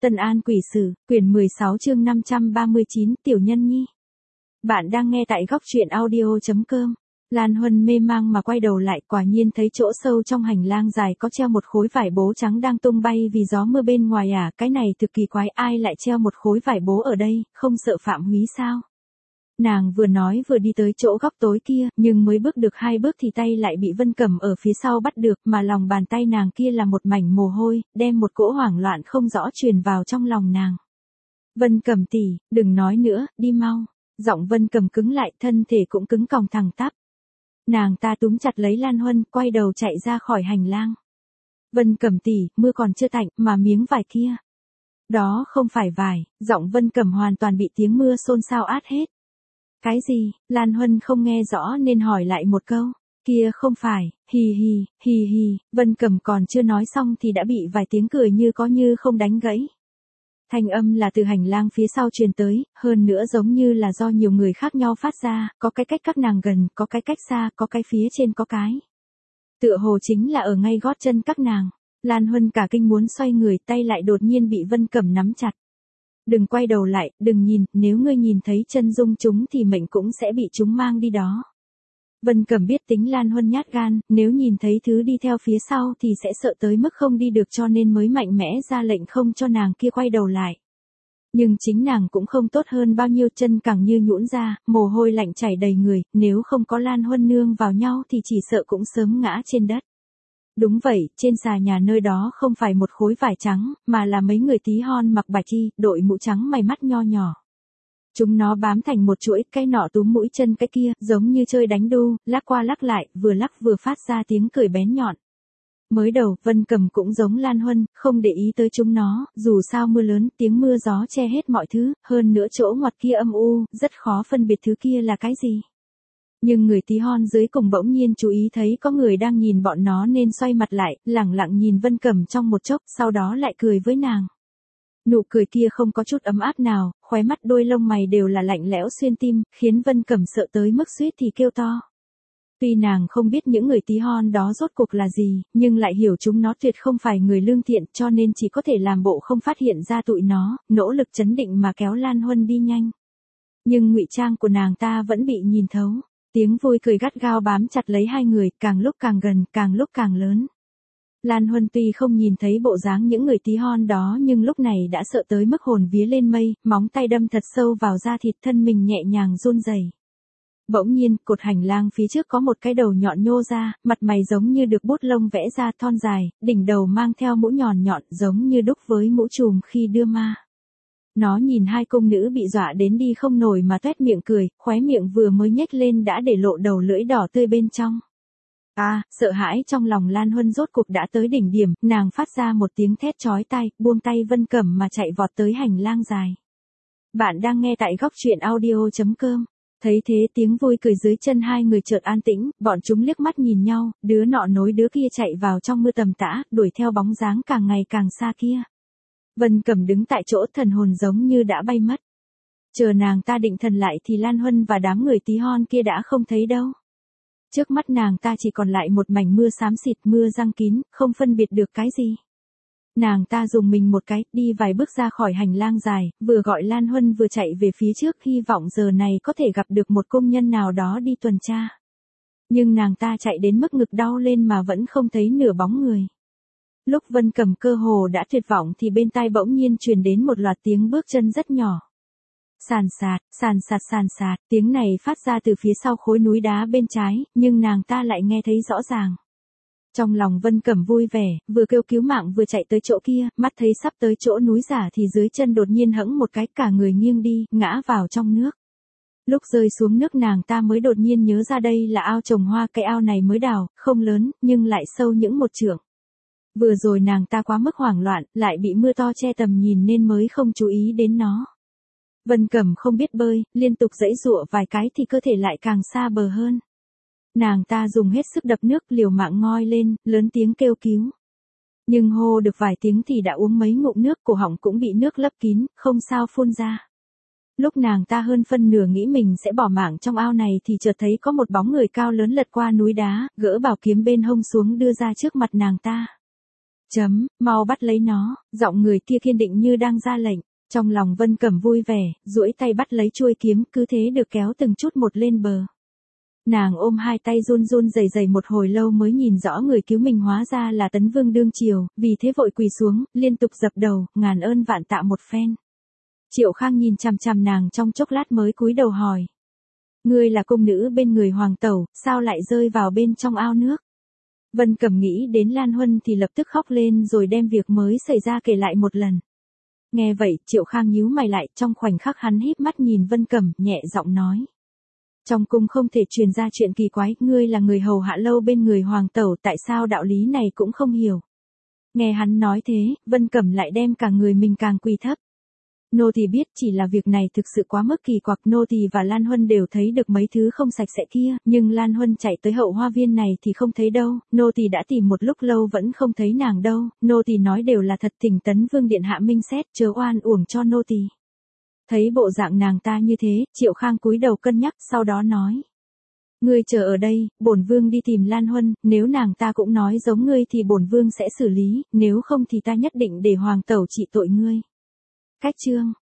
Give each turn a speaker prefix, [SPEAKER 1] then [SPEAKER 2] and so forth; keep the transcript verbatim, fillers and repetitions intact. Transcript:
[SPEAKER 1] Tân An Quỷ Sử, quyển mười sáu chương năm trăm ba mươi chín, Tiểu Nhân Nhi. Bạn đang nghe tại góc truyện audio chấm com. Lan Huân mê mang mà quay đầu lại, quả nhiên thấy chỗ sâu trong hành lang dài có treo một khối vải bố trắng đang tung bay vì gió mưa bên ngoài à, cái này thực kỳ quái, ai lại treo một khối vải bố ở đây, không sợ phạm húy sao? Nàng vừa nói vừa đi tới chỗ góc tối kia, nhưng mới bước được hai bước thì tay lại bị Vân Cẩm ở phía sau bắt được, mà lòng bàn tay nàng kia là một mảnh mồ hôi, đem một cỗ hoảng loạn không rõ truyền vào trong lòng nàng. Vân Cẩm tỷ, đừng nói nữa, đi mau. Giọng Vân Cẩm cứng lại, thân thể cũng cứng còng thẳng tắp. Nàng ta túm chặt lấy Lan Huân, quay đầu chạy ra khỏi hành lang. Vân Cẩm tỷ, mưa còn chưa tạnh, mà miếng vải kia. Đó không phải vải, giọng Vân Cẩm hoàn toàn bị tiếng mưa xôn xao át hết. Cái gì? Lan Huân không nghe rõ nên hỏi lại một câu. Kia không phải, hì hì, hì hì, Vân Cẩm còn chưa nói xong thì đã bị vài tiếng cười như có như không đánh gãy. Thanh âm là từ hành lang phía sau truyền tới, hơn nữa giống như là do nhiều người khác nhau phát ra, có cái cách các nàng gần, có cái cách xa, có cái phía trên có cái. Tựa hồ chính là ở ngay gót chân các nàng. Lan Huân cả kinh muốn xoay người, tay lại đột nhiên bị Vân Cẩm nắm chặt. Đừng quay đầu lại, đừng nhìn, nếu ngươi nhìn thấy chân dung chúng thì mệnh cũng sẽ bị chúng mang đi đó. Vân Cẩm biết tính Lan Huân nhát gan, nếu nhìn thấy thứ đi theo phía sau thì sẽ sợ tới mức không đi được, cho nên mới mạnh mẽ ra lệnh không cho nàng kia quay đầu lại. Nhưng chính nàng cũng không tốt hơn bao nhiêu, chân càng như nhũn ra, mồ hôi lạnh chảy đầy người, nếu không có Lan Huân nương vào nhau thì chỉ sợ cũng sớm ngã trên đất. Đúng vậy, trên xà nhà nơi đó không phải một khối vải trắng, mà là mấy người tí hon mặc bạch y, đội mũ trắng mày mắt nho nhỏ. Chúng nó bám thành một chuỗi, cái nọ túm mũi chân cái kia, giống như chơi đánh đu, lắc qua lắc lại, vừa lắc vừa phát ra tiếng cười bén nhọn. Mới đầu, Vân Cẩm cũng giống Lan Huân, không để ý tới chúng nó, dù sao mưa lớn, tiếng mưa gió che hết mọi thứ, hơn nữa chỗ ngoặt kia âm u, rất khó phân biệt thứ kia là cái gì. Nhưng người tí hon dưới cùng bỗng nhiên chú ý thấy có người đang nhìn bọn nó nên xoay mặt lại, lẳng lặng nhìn Vân Cẩm trong một chốc, sau đó lại cười với nàng. Nụ cười kia không có chút ấm áp nào, khóe mắt đôi lông mày đều là lạnh lẽo xuyên tim, khiến Vân Cẩm sợ tới mức suýt thì kêu to. Tuy nàng không biết những người tí hon đó rốt cuộc là gì, nhưng lại hiểu chúng nó tuyệt không phải người lương thiện, cho nên chỉ có thể làm bộ không phát hiện ra tụi nó, nỗ lực trấn định mà kéo Lan Huân đi nhanh. Nhưng ngụy trang của nàng ta vẫn bị nhìn thấu. Tiếng vui cười gắt gao bám chặt lấy hai người, càng lúc càng gần, càng lúc càng lớn. Lan Huân tuy không nhìn thấy bộ dáng những người tí hon đó nhưng lúc này đã sợ tới mức hồn vía lên mây, móng tay đâm thật sâu vào da thịt, thân mình nhẹ nhàng run rẩy. Bỗng nhiên, cột hành lang phía trước có một cái đầu nhọn nhô ra, mặt mày giống như được bút lông vẽ ra, thon dài, đỉnh đầu mang theo mũ nhọn nhọn giống như đúc với mũ trùm khi đưa ma. Nó nhìn hai cung nữ bị dọa đến đi không nổi mà toét miệng cười, khóe miệng vừa mới nhếch lên đã để lộ đầu lưỡi đỏ tươi bên trong. À, sợ hãi trong lòng Lan Huân rốt cục đã tới đỉnh điểm, nàng phát ra một tiếng thét chói tai, buông tay Vân Cẩm mà chạy vọt tới hành lang dài. Bạn đang nghe tại góc truyện audio chấm com. Thấy thế tiếng vui cười dưới chân hai người chợt an tĩnh, bọn chúng liếc mắt nhìn nhau, đứa nọ nối đứa kia chạy vào trong mưa tầm tã, đuổi theo bóng dáng càng ngày càng xa kia. Vân Cẩm đứng tại chỗ, thần hồn giống như đã bay mất. Chờ nàng ta định thần lại thì Lan Huân và đám người tí hon kia đã không thấy đâu. Trước mắt nàng ta chỉ còn lại một mảnh mưa xám xịt, mưa giăng kín, không phân biệt được cái gì. Nàng ta dùng mình một cái, đi vài bước ra khỏi hành lang dài, vừa gọi Lan Huân vừa chạy về phía trước, hy vọng giờ này có thể gặp được một công nhân nào đó đi tuần tra. Nhưng nàng ta chạy đến mức ngực đau lên mà vẫn không thấy nửa bóng người. Lúc Vân Cẩm cơ hồ đã tuyệt vọng thì bên tai bỗng nhiên truyền đến một loạt tiếng bước chân rất nhỏ. Sàn sạt, sàn sạt sàn sạt, tiếng này phát ra từ phía sau khối núi đá bên trái, nhưng nàng ta lại nghe thấy rõ ràng. Trong lòng Vân Cẩm vui vẻ, vừa kêu cứu mạng vừa chạy tới chỗ kia, mắt thấy sắp tới chỗ núi giả thì dưới chân đột nhiên hẫng một cái, cả người nghiêng đi, ngã vào trong nước. Lúc rơi xuống nước nàng ta mới đột nhiên nhớ ra đây là ao trồng hoa, cái ao này mới đào, không lớn, nhưng lại sâu những một trượng. Vừa rồi nàng ta quá mức hoảng loạn, lại bị mưa to che tầm nhìn nên mới không chú ý đến nó. Vân Cẩm không biết bơi, liên tục giãy giụa vài cái thì cơ thể lại càng xa bờ hơn. Nàng ta dùng hết sức đập nước, liều mạng ngoi lên, lớn tiếng kêu cứu. Nhưng hô được vài tiếng thì đã uống mấy ngụm nước, cổ họng cũng bị nước lấp kín, không sao phun ra. Lúc nàng ta hơn phân nửa nghĩ mình sẽ bỏ mạng trong ao này thì chợt thấy có một bóng người cao lớn lật qua núi đá, gỡ bảo kiếm bên hông xuống đưa ra trước mặt nàng ta. Chấm, mau bắt lấy nó, giọng người kia kiên định như đang ra lệnh. Trong lòng Vân Cẩm vui vẻ, duỗi tay bắt lấy chuôi kiếm, cứ thế được kéo từng chút một lên bờ. Nàng ôm hai tay run run rẩy rẩy một hồi lâu mới nhìn rõ người cứu mình hóa ra là Tấn Vương đương triều, vì thế vội quỳ xuống, liên tục dập đầu, ngàn ơn vạn tạ một phen. Triệu Khang nhìn chằm chằm nàng trong chốc lát mới cúi đầu hỏi. Ngươi là cung nữ bên người hoàng tẩu, sao lại rơi vào bên trong ao nước? Vân Cẩm nghĩ đến Lan Huân thì lập tức khóc lên rồi đem việc mới xảy ra kể lại một lần. Nghe vậy, Triệu Khang nhíu mày lại, trong khoảnh khắc hắn híp mắt nhìn Vân Cẩm, nhẹ giọng nói. Trong cung không thể truyền ra chuyện kỳ quái, ngươi là người hầu hạ lâu bên người hoàng tẩu, tại sao đạo lý này cũng không hiểu. Nghe hắn nói thế, Vân Cẩm lại đem cả người mình càng quỳ thấp. Nô tỳ biết chỉ là việc này thực sự quá mức kỳ quặc, nô tỳ và Lan Huân đều thấy được mấy thứ không sạch sẽ kia, nhưng Lan Huân chạy tới hậu hoa viên này thì không thấy đâu, nô tỳ đã tìm một lúc lâu vẫn không thấy nàng đâu, nô tỳ nói đều là thật, thỉnh Tấn Vương điện hạ minh xét, chớ oan uổng cho nô tỳ. Thấy bộ dạng nàng ta như thế, Triệu Khang cúi đầu cân nhắc, sau đó nói. Ngươi chờ ở đây, bổn vương đi tìm Lan Huân, nếu nàng ta cũng nói giống ngươi thì bổn vương sẽ xử lý, nếu không thì ta nhất định để hoàng tẩu trị tội ngươi. Cách chương